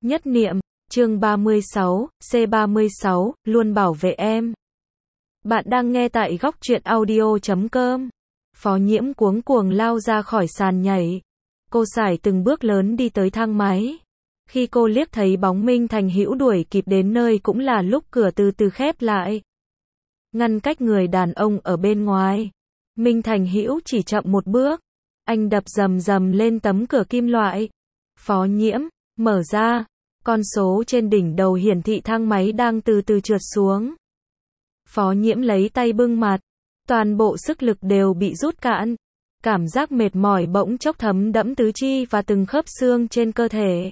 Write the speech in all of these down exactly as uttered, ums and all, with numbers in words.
Nhất niệm, chương ba mươi sáu, C ba mươi sáu, luôn bảo vệ em. Bạn đang nghe tại góc truyện audio chấm com. Phó Nhiễm cuống cuồng lao ra khỏi sàn nhảy. Cô sải từng bước lớn đi tới thang máy. Khi cô liếc thấy bóng Minh Thành Hữu đuổi kịp đến nơi cũng là lúc cửa từ từ khép lại, ngăn cách người đàn ông ở bên ngoài. Minh Thành Hữu chỉ chậm một bước. Anh đập rầm rầm lên tấm cửa kim loại. Phó Nhiễm, mở ra. Con số trên đỉnh đầu hiển thị thang máy đang từ từ trượt xuống. Phó Nhiễm lấy tay bưng mặt. Toàn bộ sức lực đều bị rút cạn. Cảm giác mệt mỏi bỗng chốc thấm đẫm tứ chi và từng khớp xương trên cơ thể.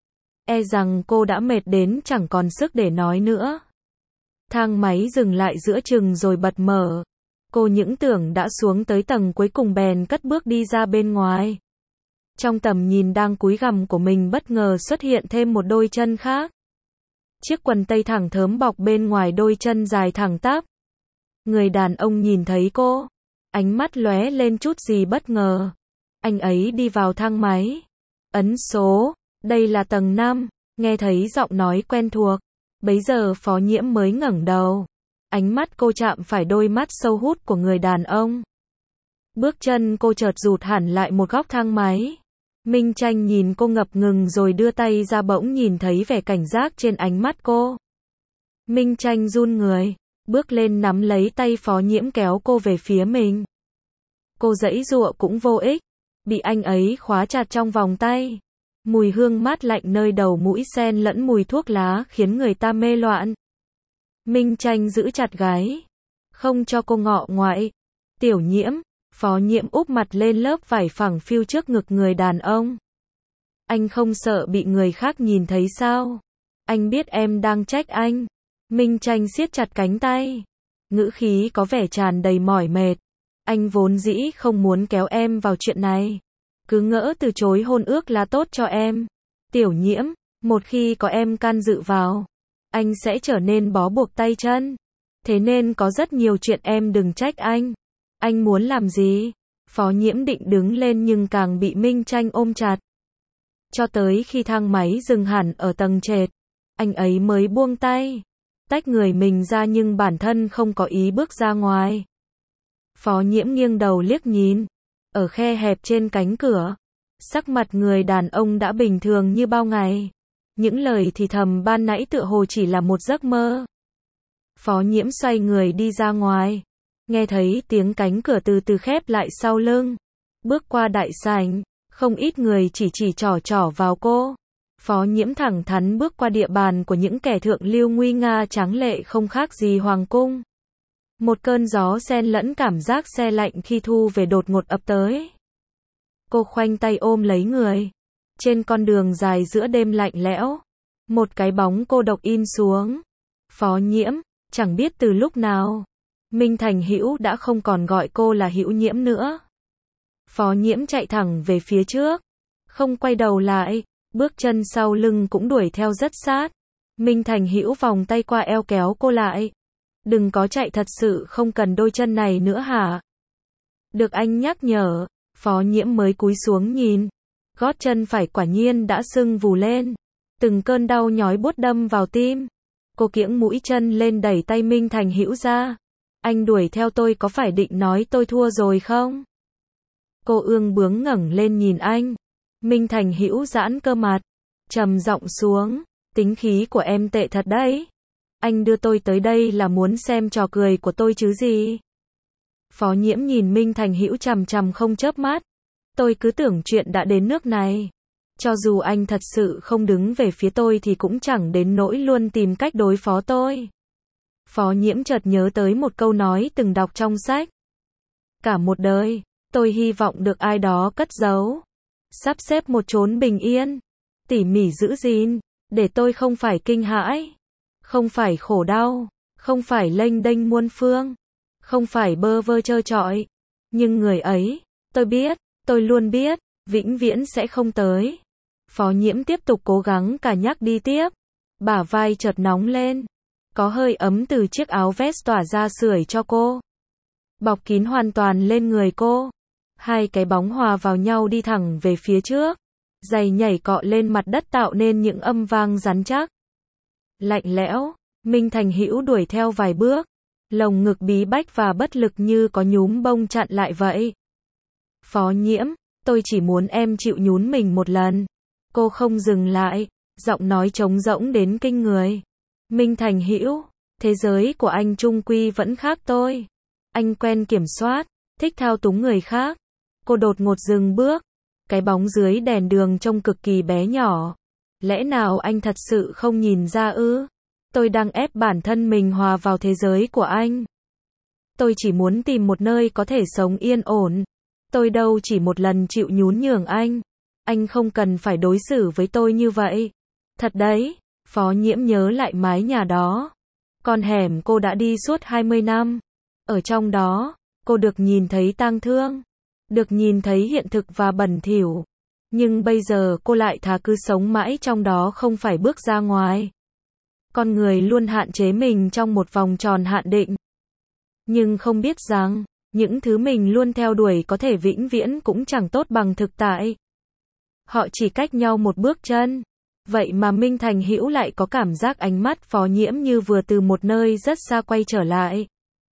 E rằng cô đã mệt đến chẳng còn sức để nói nữa. Thang máy dừng lại giữa chừng rồi bật mở. Cô những tưởng đã xuống tới tầng cuối cùng bèn cất bước đi ra bên ngoài. Trong tầm nhìn đang cúi gằm của mình bất ngờ xuất hiện thêm một đôi chân khác. Chiếc quần tây thẳng thớm bọc bên ngoài đôi chân dài thẳng tắp. Người đàn ông nhìn thấy cô, ánh mắt lóe lên chút gì bất ngờ. Anh ấy đi vào thang máy, ấn số, đây là tầng năm, nghe thấy giọng nói quen thuộc. Bấy giờ Phó Nhiễm mới ngẩng đầu. Ánh mắt cô chạm phải đôi mắt sâu hút của người đàn ông. Bước chân cô chợt rụt hẳn lại một góc thang máy. Minh Tranh nhìn cô ngập ngừng rồi đưa tay ra, bỗng nhìn thấy vẻ cảnh giác trên ánh mắt cô. Minh Tranh run người, bước lên nắm lấy tay Phó Nhiễm kéo cô về phía mình. Cô giãy giụa cũng vô ích, bị anh ấy khóa chặt trong vòng tay. Mùi hương mát lạnh nơi đầu mũi xen lẫn mùi thuốc lá khiến người ta mê loạn. Minh Tranh giữ chặt gáy, không cho cô ngọ ngoại. Tiểu Nhiễm. Phó Nhiễm úp mặt lên lớp vải phẳng phiu trước ngực người đàn ông. Anh không sợ bị người khác nhìn thấy sao? Anh biết em đang trách anh. Minh Tranh siết chặt cánh tay, ngữ khí có vẻ tràn đầy mỏi mệt. Anh vốn dĩ không muốn kéo em vào chuyện này. Cứ ngỡ từ chối hôn ước là tốt cho em. Tiểu Nhiễm, một khi có em can dự vào, anh sẽ trở nên bó buộc tay chân. Thế nên có rất nhiều chuyện em đừng trách anh. Anh muốn làm gì? Phó Nhiễm định đứng lên nhưng càng bị Minh Tranh ôm chặt. Cho tới khi thang máy dừng hẳn ở tầng trệt, anh ấy mới buông tay, tách người mình ra nhưng bản thân không có ý bước ra ngoài. Phó Nhiễm nghiêng đầu liếc nhìn, ở khe hẹp trên cánh cửa, sắc mặt người đàn ông đã bình thường như bao ngày. Những lời thì thầm ban nãy tựa hồ chỉ là một giấc mơ. Phó Nhiễm xoay người đi ra ngoài. Nghe thấy tiếng cánh cửa từ từ khép lại sau lưng. Bước qua đại sảnh, không ít người chỉ chỉ trỏ trỏ vào cô. Phó Nhiễm thẳng thắn bước qua địa bàn của những kẻ thượng lưu nguy nga tráng lệ không khác gì hoàng cung. Một cơn gió xen lẫn cảm giác se lạnh khi thu về đột ngột ập tới. Cô khoanh tay ôm lấy người. Trên con đường dài giữa đêm lạnh lẽo, một cái bóng cô độc in xuống. Phó Nhiễm, chẳng biết từ lúc nào, Minh Thành Hữu đã không còn gọi cô là Hữu Nhiễm nữa. Phó Nhiễm chạy thẳng về phía trước, không quay đầu lại, bước chân sau lưng cũng đuổi theo rất sát. Minh Thành Hữu vòng tay qua eo kéo cô lại. Đừng có chạy, thật sự không cần đôi chân này nữa hả? Được anh nhắc nhở, Phó Nhiễm mới cúi xuống nhìn. Gót chân phải quả nhiên đã sưng vù lên. Từng cơn đau nhói buốt đâm vào tim. Cô kiễng mũi chân lên đẩy tay Minh Thành Hữu ra. Anh đuổi theo tôi có phải định nói tôi thua rồi không? Cô ương bướng ngẩng lên nhìn anh. Minh Thành Hữu giãn cơ mặt, trầm giọng xuống. Tính khí của em tệ thật đấy. Anh đưa tôi tới đây là muốn xem trò cười của tôi chứ gì? Phó Nhiễm nhìn Minh Thành Hữu chằm chằm không chớp mắt. Tôi cứ tưởng chuyện đã đến nước này. Cho dù anh thật sự không đứng về phía tôi thì cũng chẳng đến nỗi luôn tìm cách đối phó tôi. Phó Nhiễm chợt nhớ tới một câu nói từng đọc trong sách. Cả một đời, tôi hy vọng được ai đó cất giấu, sắp xếp một chốn bình yên, tỉ mỉ giữ gìn, để tôi không phải kinh hãi, không phải khổ đau, không phải lênh đênh muôn phương, không phải bơ vơ trơ trọi. Nhưng người ấy, tôi biết, tôi luôn biết, vĩnh viễn sẽ không tới. Phó Nhiễm tiếp tục cố gắng cả nhắc đi tiếp. Bả vai chợt nóng lên. Có hơi ấm từ chiếc áo vest tỏa ra sưởi cho cô. Bọc kín hoàn toàn lên người cô. Hai cái bóng hòa vào nhau đi thẳng về phía trước. Giày nhảy cọ lên mặt đất tạo nên những âm vang rắn chắc. Lạnh lẽo, Minh Thành Hữu đuổi theo vài bước, lồng ngực bí bách và bất lực như có nhúm bông chặn lại vậy. Phó Nhiễm, tôi chỉ muốn em chịu nhún mình một lần. Cô không dừng lại, giọng nói trống rỗng đến kinh người. Minh Thành Hữu, thế giới của anh chung quy vẫn khác tôi. Anh quen kiểm soát, thích thao túng người khác. Cô đột ngột dừng bước, cái bóng dưới đèn đường trông cực kỳ bé nhỏ. Lẽ nào anh thật sự không nhìn ra ư? Tôi đang ép bản thân mình hòa vào thế giới của anh. Tôi chỉ muốn tìm một nơi có thể sống yên ổn. Tôi đâu chỉ một lần chịu nhún nhường anh. Anh không cần phải đối xử với tôi như vậy. Thật đấy, Phó Nhiễm nhớ lại mái nhà đó. Con hẻm cô đã đi suốt hai mươi năm. Ở trong đó, cô được nhìn thấy tang thương. Được nhìn thấy hiện thực và bẩn thỉu. Nhưng bây giờ cô lại thà cứ sống mãi trong đó không phải bước ra ngoài. Con người luôn hạn chế mình trong một vòng tròn hạn định. Nhưng không biết rằng, những thứ mình luôn theo đuổi có thể vĩnh viễn cũng chẳng tốt bằng thực tại. Họ chỉ cách nhau một bước chân. Vậy mà Minh Thành Hữu lại có cảm giác ánh mắt Phó Nhiễm như vừa từ một nơi rất xa quay trở lại.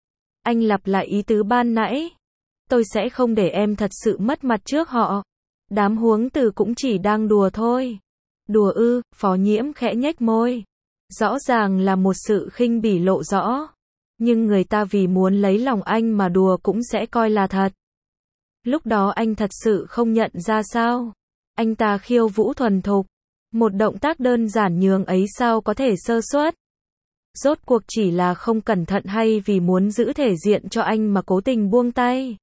Anh lặp lại ý tứ ban nãy. Tôi sẽ không để em thật sự mất mặt trước họ. Đám huống từ cũng chỉ đang đùa thôi. Đùa ư? Phó Nhiễm khẽ nhếch môi. Rõ ràng là một sự khinh bỉ lộ rõ. Nhưng người ta vì muốn lấy lòng anh mà đùa cũng sẽ coi là thật. Lúc đó anh thật sự không nhận ra sao? Anh ta khiêu vũ thuần thục. Một động tác đơn giản nhường ấy sao có thể sơ suất? Rốt cuộc chỉ là không cẩn thận hay vì muốn giữ thể diện cho anh mà cố tình buông tay?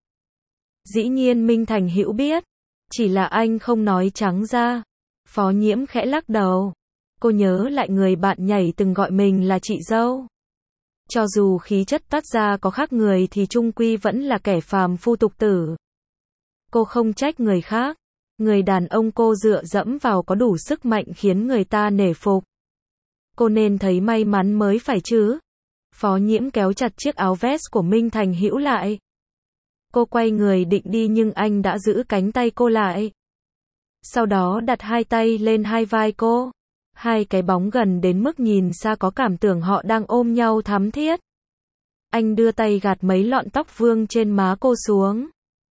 Dĩ nhiên Minh Thành Hữu biết. Chỉ là anh không nói trắng ra. Phó Nhiễm khẽ lắc đầu. Cô nhớ lại người bạn nhảy từng gọi mình là chị dâu. Cho dù khí chất toát ra có khác người thì chung quy vẫn là kẻ phàm phu tục tử. Cô không trách người khác. Người đàn ông cô dựa dẫm vào có đủ sức mạnh khiến người ta nể phục. Cô nên thấy may mắn mới phải chứ. Phó Nhiễm kéo chặt chiếc áo vest của Minh Thành Hữu lại. Cô quay người định đi nhưng anh đã giữ cánh tay cô lại. Sau đó đặt hai tay lên hai vai cô. Hai cái bóng gần đến mức nhìn xa có cảm tưởng họ đang ôm nhau thắm thiết. Anh đưa tay gạt mấy lọn tóc vương trên má cô xuống.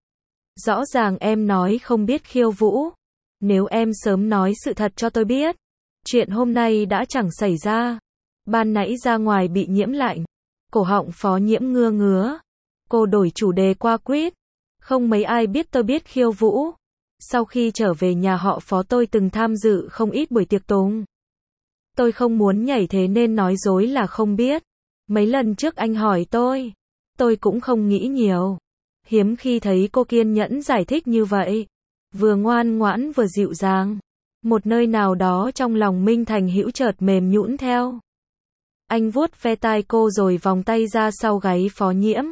Rõ ràng em nói không biết khiêu vũ. Nếu em sớm nói sự thật cho tôi biết, chuyện hôm nay đã chẳng xảy ra. Ban nãy ra ngoài bị nhiễm lạnh. Cổ họng Phó Nhiễm ngưa ngứa. Cô đổi chủ đề qua quýt. Không mấy ai biết tôi biết khiêu vũ. Sau khi trở về nhà họ Phó tôi từng tham dự không ít buổi tiệc tùng. Tôi không muốn nhảy thế nên nói dối là không biết. Mấy lần trước anh hỏi tôi, tôi cũng không nghĩ nhiều. Hiếm khi thấy cô kiên nhẫn giải thích như vậy. Vừa ngoan ngoãn vừa dịu dàng. Một nơi nào đó trong lòng Minh Thành Hữu chợt mềm nhũn theo. Anh vuốt ve tai cô rồi vòng tay ra sau gáy Phó Nhiễm.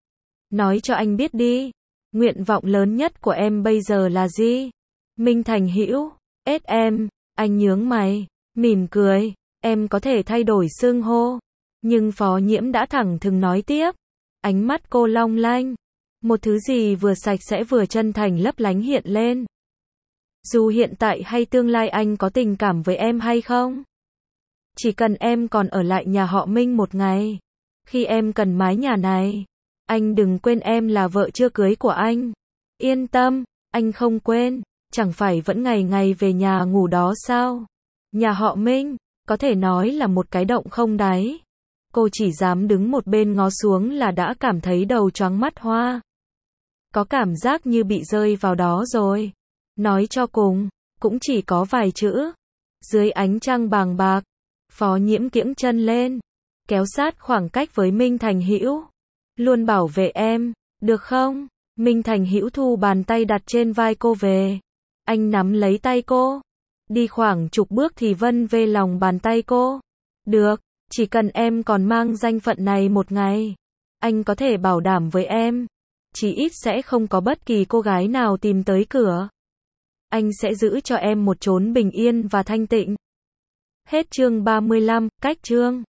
Nói cho anh biết đi. Nguyện vọng lớn nhất của em bây giờ là gì? Minh Thành Hữu, ết em, anh nhướng mày, mỉm cười, em có thể thay đổi xưng hô. Nhưng Phó Nhiễm đã thẳng thừng nói tiếp. Ánh mắt cô long lanh. Một thứ gì vừa sạch sẽ vừa chân thành lấp lánh hiện lên. Dù hiện tại hay tương lai anh có tình cảm với em hay không? Chỉ cần em còn ở lại nhà họ Minh một ngày. Khi em cần mái nhà này, anh đừng quên em là vợ chưa cưới của anh. Yên tâm, anh không quên. Chẳng phải vẫn ngày ngày về nhà ngủ đó sao? Nhà họ Minh, có thể nói là một cái động không đáy. Cô chỉ dám đứng một bên ngó xuống là đã cảm thấy đầu choáng mắt hoa. Có cảm giác như bị rơi vào đó rồi. Nói cho cùng, cũng chỉ có vài chữ. Dưới ánh trăng bàng bạc, Phó Nhiễm kiễng chân lên, kéo sát khoảng cách với Minh Thành Hữu. Luôn bảo vệ em, được không? Minh Thành Hữu thu bàn tay đặt trên vai cô về. Anh nắm lấy tay cô. Đi khoảng chục bước thì vân về lòng bàn tay cô. Được, chỉ cần em còn mang danh phận này một ngày. Anh có thể bảo đảm với em. Chỉ ít sẽ không có bất kỳ cô gái nào tìm tới cửa. Anh sẽ giữ cho em một chốn bình yên và thanh tịnh. Hết chương ba mươi lăm, cách chương.